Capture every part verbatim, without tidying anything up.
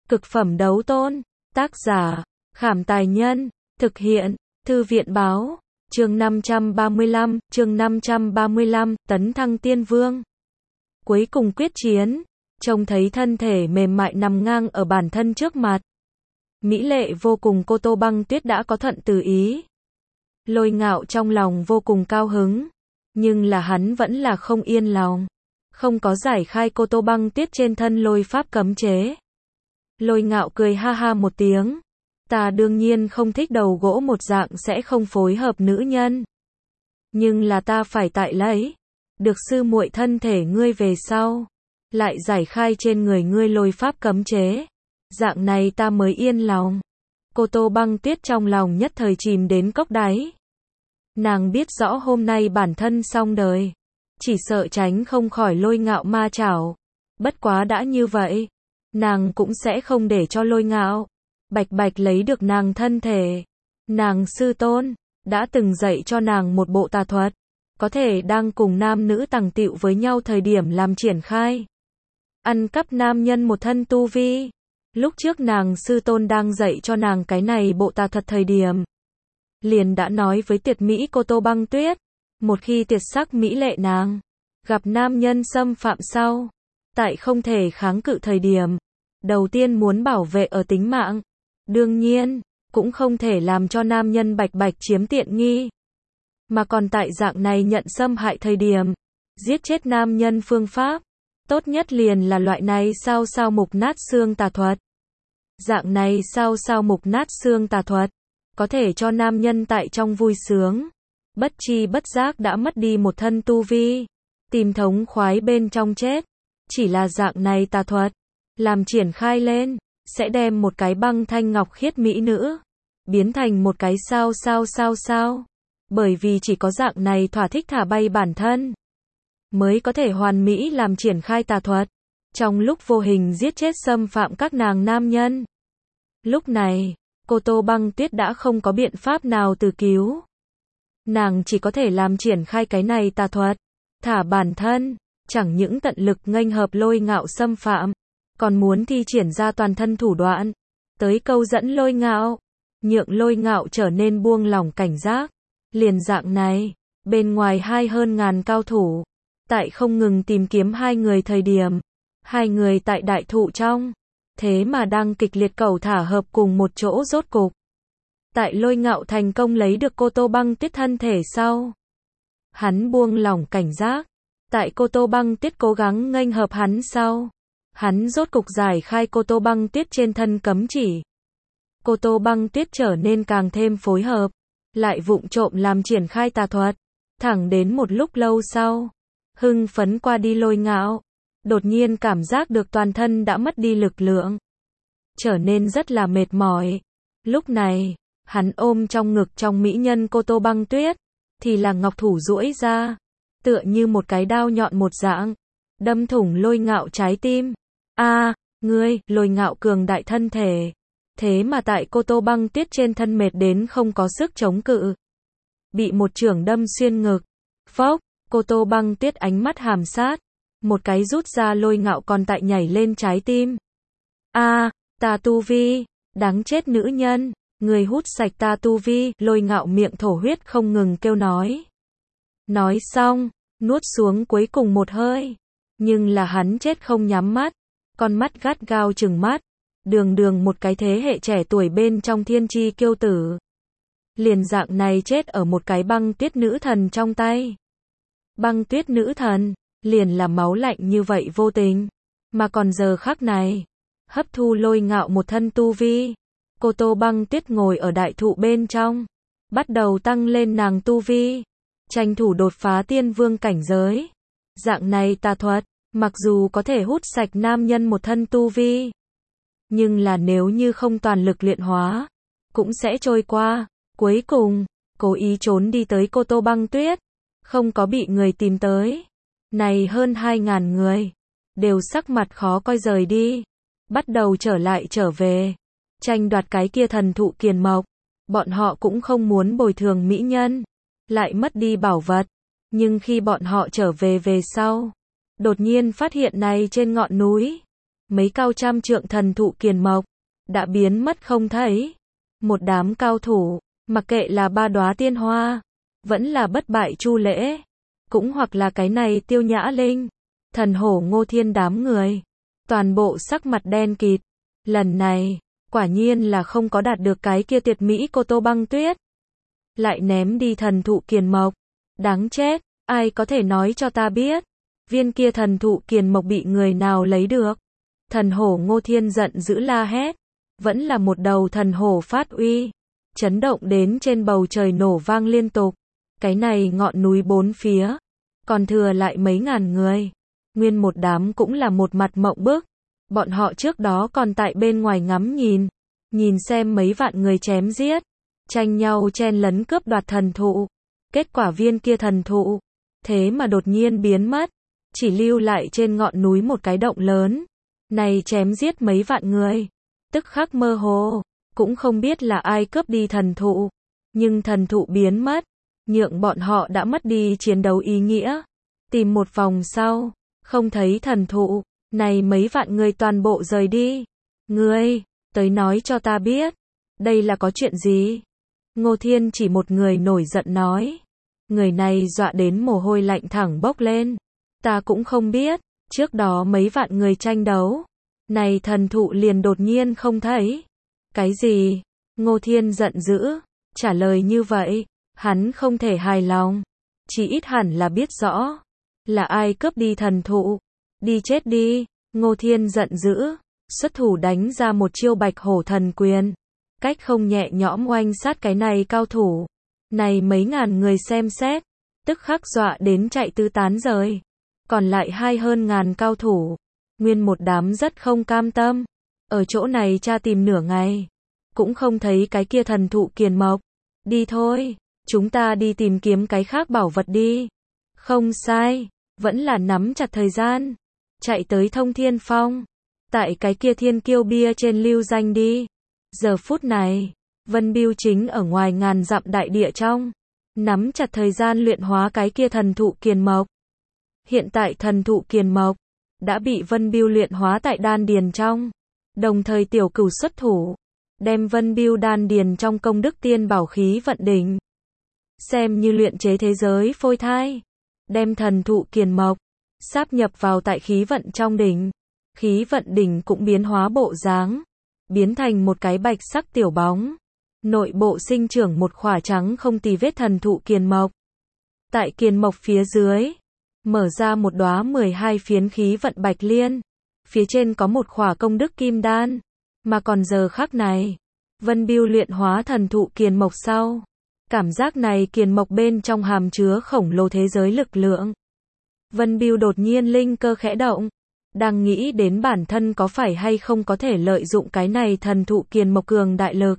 Cực phẩm đấu tôn. Tác giả, Khảm Tài Nhân. Thực hiện, Thư viện Báo. Chương năm trăm ba mươi lăm, chương năm trăm ba mươi lăm, tấn thăng tiên vương. Cuối cùng quyết chiến, trông thấy thân thể mềm mại nằm ngang ở bản thân trước mặt. Mỹ lệ vô cùng Cô Tô Băng Tuyết đã có thuận từ ý. Lôi Ngạo trong lòng vô cùng cao hứng, nhưng là hắn vẫn là không yên lòng. Không có giải khai Cô Tô Băng Tuyết trên thân lôi pháp cấm chế. Lôi Ngạo cười ha ha một tiếng. Ta đương nhiên không thích đầu gỗ một dạng sẽ không phối hợp nữ nhân. Nhưng là ta phải tại lấy. Được sư muội thân thể ngươi về sau. Lại giải khai trên người ngươi lôi pháp cấm chế. Dạng này ta mới yên lòng. Cô Tô Băng Tuyết trong lòng nhất thời chìm đến cốc đáy. Nàng biết rõ hôm nay bản thân xong đời. Chỉ sợ tránh không khỏi Lôi Ngạo ma chảo. Bất quá đã như vậy. Nàng cũng sẽ không để cho Lôi Ngạo bạch bạch lấy được nàng thân thể. Nàng sư tôn đã từng dạy cho nàng một bộ tà thuật, có thể đang cùng nam nữ tằng tịu với nhau thời điểm làm triển khai. Ăn cắp nam nhân một thân tu vi. Lúc trước nàng sư tôn đang dạy cho nàng cái này bộ tà thuật thời điểm, liền đã nói với tuyệt mỹ Cô Tô Băng Tuyết, một khi tuyệt sắc mỹ lệ nàng gặp nam nhân xâm phạm sau, tại không thể kháng cự thời điểm, đầu tiên muốn bảo vệ ở tính mạng. Đương nhiên, cũng không thể làm cho nam nhân bạch bạch chiếm tiện nghi. Mà còn tại dạng này nhận xâm hại thời điểm, giết chết nam nhân phương pháp, tốt nhất liền là loại này sao sao mục nát xương tà thuật. Dạng này sao sao mục nát xương tà thuật, có thể cho nam nhân tại trong vui sướng, bất chi bất giác đã mất đi một thân tu vi, tìm thống khoái bên trong chết. Chỉ là dạng này tà thuật, làm triển khai lên, sẽ đem một cái băng thanh ngọc khiết mỹ nữ biến thành một cái sao sao sao sao. Bởi vì chỉ có dạng này thỏa thích thả bay bản thân, mới có thể hoàn mỹ làm triển khai tà thuật, trong lúc vô hình giết chết xâm phạm các nàng nam nhân. Lúc này, Cô Tô Băng Tuyết đã không có biện pháp nào từ cứu. Nàng chỉ có thể làm triển khai cái này tà thuật, thả bản thân, chẳng những tận lực nghênh hợp Lôi Ngạo xâm phạm, còn muốn thi triển ra toàn thân thủ đoạn, tới câu dẫn Lôi Ngạo, nhượng Lôi Ngạo trở nên buông lỏng cảnh giác. Liền dạng này, bên ngoài hai hơn ngàn cao thủ, tại không ngừng tìm kiếm hai người thời điểm, hai người tại đại thụ trong, thế mà đang kịch liệt cẩu thả hợp cùng một chỗ rốt cục. Tại Lôi Ngạo thành công lấy được Cô Tô Băng Tuyết thân thể sau, hắn buông lỏng cảnh giác, tại Cô Tô Băng Tuyết cố gắng nghênh hợp hắn sau, hắn rốt cục giải khai Cô Tô Băng Tuyết trên thân cấm chỉ. Cô Tô Băng Tuyết trở nên càng thêm phối hợp, lại vụng trộm làm triển khai tà thuật, thẳng đến một lúc lâu sau, hưng phấn qua đi Lôi Ngạo, đột nhiên cảm giác được toàn thân đã mất đi lực lượng, trở nên rất là mệt mỏi. Lúc này, hắn ôm trong ngực trong mỹ nhân Cô Tô Băng Tuyết, thì là ngọc thủ duỗi ra, tựa như một cái đao nhọn một dạng, đâm thủng Lôi Ngạo trái tim. A, ngươi, Lôi Ngạo cường đại thân thể, thế mà tại Cô Tô Băng Tuyết trên thân mệt đến không có sức chống cự, bị một chưởng đâm xuyên ngực. Phốc, Cô Tô Băng Tuyết ánh mắt hàm sát, một cái rút ra Lôi Ngạo còn tại nhảy lên trái tim. A, ta tu vi, đáng chết nữ nhân, người hút sạch ta tu vi. Lôi Ngạo miệng thổ huyết không ngừng kêu nói. Nói xong, nuốt xuống cuối cùng một hơi, nhưng là hắn chết không nhắm mắt, con mắt gắt gao trừng mắt, đường đường một cái thế hệ trẻ tuổi bên trong thiên chi kiêu tử, liền dạng này chết ở một cái băng tuyết nữ thần trong tay. Băng tuyết nữ thần, liền là máu lạnh như vậy vô tình, mà còn giờ khắc này, hấp thu Lôi Ngạo một thân tu vi. Cô Tô Băng Tuyết ngồi ở đại thụ bên trong, bắt đầu tăng lên nàng tu vi, tranh thủ đột phá tiên vương cảnh giới. Dạng này tà thuật, mặc dù có thể hút sạch nam nhân một thân tu vi, nhưng là nếu như không toàn lực luyện hóa, cũng sẽ trôi qua. Cuối cùng, cố ý trốn đi tới Cô Tô Băng Tuyết, không có bị người tìm tới. Này hơn hai ngàn người, đều sắc mặt khó coi rời đi, bắt đầu trở lại trở về, tranh đoạt cái kia thần thụ kiền mộc. Bọn họ cũng không muốn bồi thường mỹ nhân, lại mất đi bảo vật. Nhưng khi bọn họ trở về về sau, đột nhiên phát hiện này trên ngọn núi, mấy cao trăm trượng thần thụ kiền mộc, đã biến mất không thấy. Một đám cao thủ, mặc kệ là ba đóa tiên hoa, vẫn là bất bại Chu Lễ, cũng hoặc là cái này Tiêu Nhã Linh, thần hổ Ngô Thiên đám người, toàn bộ sắc mặt đen kịt. Lần này, quả nhiên là không có đạt được cái kia tuyệt mỹ cô Tô Băng Tuyết. Lại ném đi thần thụ kiền mộc. Đáng chết, ai có thể nói cho ta biết, viên kia thần thụ kiền mộc bị người nào lấy được? Thần hổ Ngô Thiên giận dữ la hét, vẫn là một đầu thần hổ phát uy, chấn động đến trên bầu trời nổ vang liên tục. Cái này ngọn núi bốn phía, còn thừa lại mấy ngàn người, nguyên một đám cũng là một mặt mộng bức. Bọn họ trước đó còn tại bên ngoài ngắm nhìn, nhìn xem mấy vạn người chém giết, tranh nhau chen lấn cướp đoạt thần thụ. Kết quả viên kia thần thụ, thế mà đột nhiên biến mất, chỉ lưu lại trên ngọn núi một cái động lớn. Này chém giết mấy vạn người, tức khắc mơ hồ, cũng không biết là ai cướp đi thần thụ, nhưng thần thụ biến mất, nhượng bọn họ đã mất đi chiến đấu ý nghĩa. Tìm một vòng sau, không thấy thần thụ, này mấy vạn người toàn bộ rời đi. Ngươi, tới nói cho ta biết, đây là có chuyện gì? Ngô Thiên chỉ một người nổi giận nói. Người này dọa đến mồ hôi lạnh thẳng bốc lên. Ta cũng không biết, trước đó mấy vạn người tranh đấu, này thần thụ liền đột nhiên không thấy. Cái gì? Ngô Thiên giận dữ, trả lời như vậy, hắn không thể hài lòng. Chỉ ít hẳn là biết rõ, là ai cướp đi thần thụ. Đi chết đi, Ngô Thiên giận dữ, xuất thủ đánh ra một chiêu bạch hổ thần quyền. Cách không nhẹ nhõm oanh sát cái này cao thủ. Này mấy ngàn người xem xét, tức khắc dọa đến chạy tứ tán rời. Còn lại hai hơn ngàn cao thủ, nguyên một đám rất không cam tâm. Ở chỗ này tra tìm nửa ngày, cũng không thấy cái kia thần thụ kiền mộc. Đi thôi, chúng ta đi tìm kiếm cái khác bảo vật đi. Không sai, vẫn là nắm chặt thời gian, chạy tới Thông Thiên Phong, tại cái kia thiên kiêu bia trên lưu danh đi. Giờ phút này, Vân Bưu chính ở ngoài ngàn dặm đại địa trong, nắm chặt thời gian luyện hóa cái kia thần thụ kiền mộc. Hiện tại thần thụ kiền mộc đã bị Vân Bưu luyện hóa tại đan điền trong, đồng thời tiểu cửu xuất thủ, đem Vân Bưu đan điền trong công đức tiên bảo khí vận đỉnh, xem như luyện chế thế giới phôi thai, đem thần thụ kiền mộc sáp nhập vào tại khí vận trong đỉnh. Khí vận đỉnh cũng biến hóa bộ dáng, biến thành một cái bạch sắc tiểu bóng, nội bộ sinh trưởng một khỏa trắng không tì vết thần thụ kiền mộc. Tại kiền mộc phía dưới, mở ra một đóa mười hai phiến khí vận bạch liên, phía trên có một khỏa công đức kim đan, mà còn giờ khắc này, Vân Bưu luyện hóa thần thụ kiền mộc sau, cảm giác này kiền mộc bên trong hàm chứa khổng lồ thế giới lực lượng. Vân Bưu đột nhiên linh cơ khẽ động, đang nghĩ đến bản thân có phải hay không có thể lợi dụng cái này thần thụ kiền mộc cường đại lực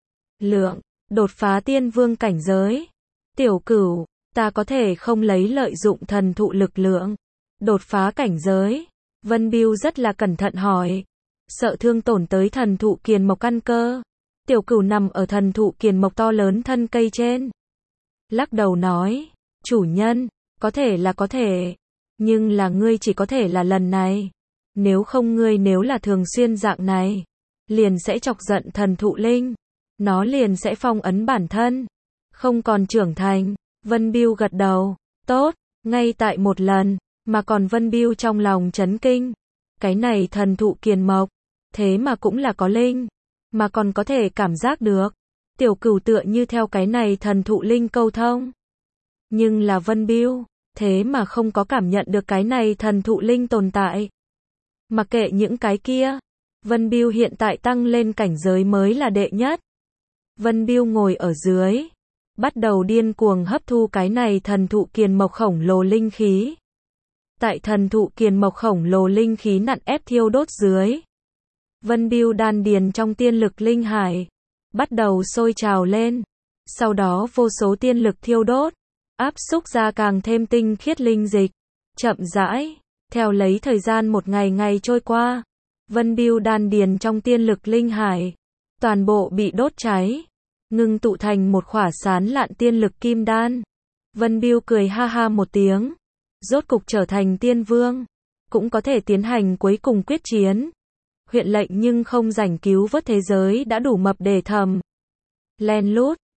lượng, đột phá tiên vương cảnh giới. Tiểu Cửu, ta có thể không lấy lợi dụng thần thụ lực lượng, đột phá cảnh giới? Vân Bưu rất là cẩn thận hỏi, sợ thương tổn tới thần thụ kiền mộc căn cơ. Tiểu Cửu nằm ở thần thụ kiền mộc to lớn thân cây trên, lắc đầu nói, chủ nhân, có thể là có thể, nhưng là ngươi chỉ có thể là lần này. Nếu không ngươi nếu là thường xuyên dạng này, liền sẽ chọc giận thần thụ linh, nó liền sẽ phong ấn bản thân, không còn trưởng thành. Vân Bưu gật đầu, tốt, ngay tại một lần, mà còn Vân Bưu trong lòng chấn kinh. Cái này thần thụ kiền mộc, thế mà cũng là có linh, mà còn có thể cảm giác được. Tiểu Cửu tựa như theo cái này thần thụ linh câu thông. Nhưng là Vân Bưu, thế mà không có cảm nhận được cái này thần thụ linh tồn tại. Mặc kệ những cái kia, Vân Bưu hiện tại tăng lên cảnh giới mới là đệ nhất. Vân Bưu ngồi ở dưới, bắt đầu điên cuồng hấp thu cái này thần thụ kiền mộc khổng lồ linh khí. Tại thần thụ kiền mộc khổng lồ linh khí nặn ép thiêu đốt dưới, Vân Bưu đan điền trong tiên lực linh hải bắt đầu sôi trào lên, sau đó vô số tiên lực thiêu đốt, áp xúc ra càng thêm tinh khiết linh dịch. Chậm rãi, theo lấy thời gian một ngày ngày trôi qua, Vân Bưu đan điền trong tiên lực linh hải toàn bộ bị đốt cháy, ngưng tụ thành một khỏa sán lạn tiên lực kim đan. Vân Bưu cười ha ha một tiếng, rốt cục trở thành tiên vương, cũng có thể tiến hành cuối cùng quyết chiến. huyện lệnh nhưng không rảnh cứu vớt thế giới đã đủ mập để thầm. Len lút,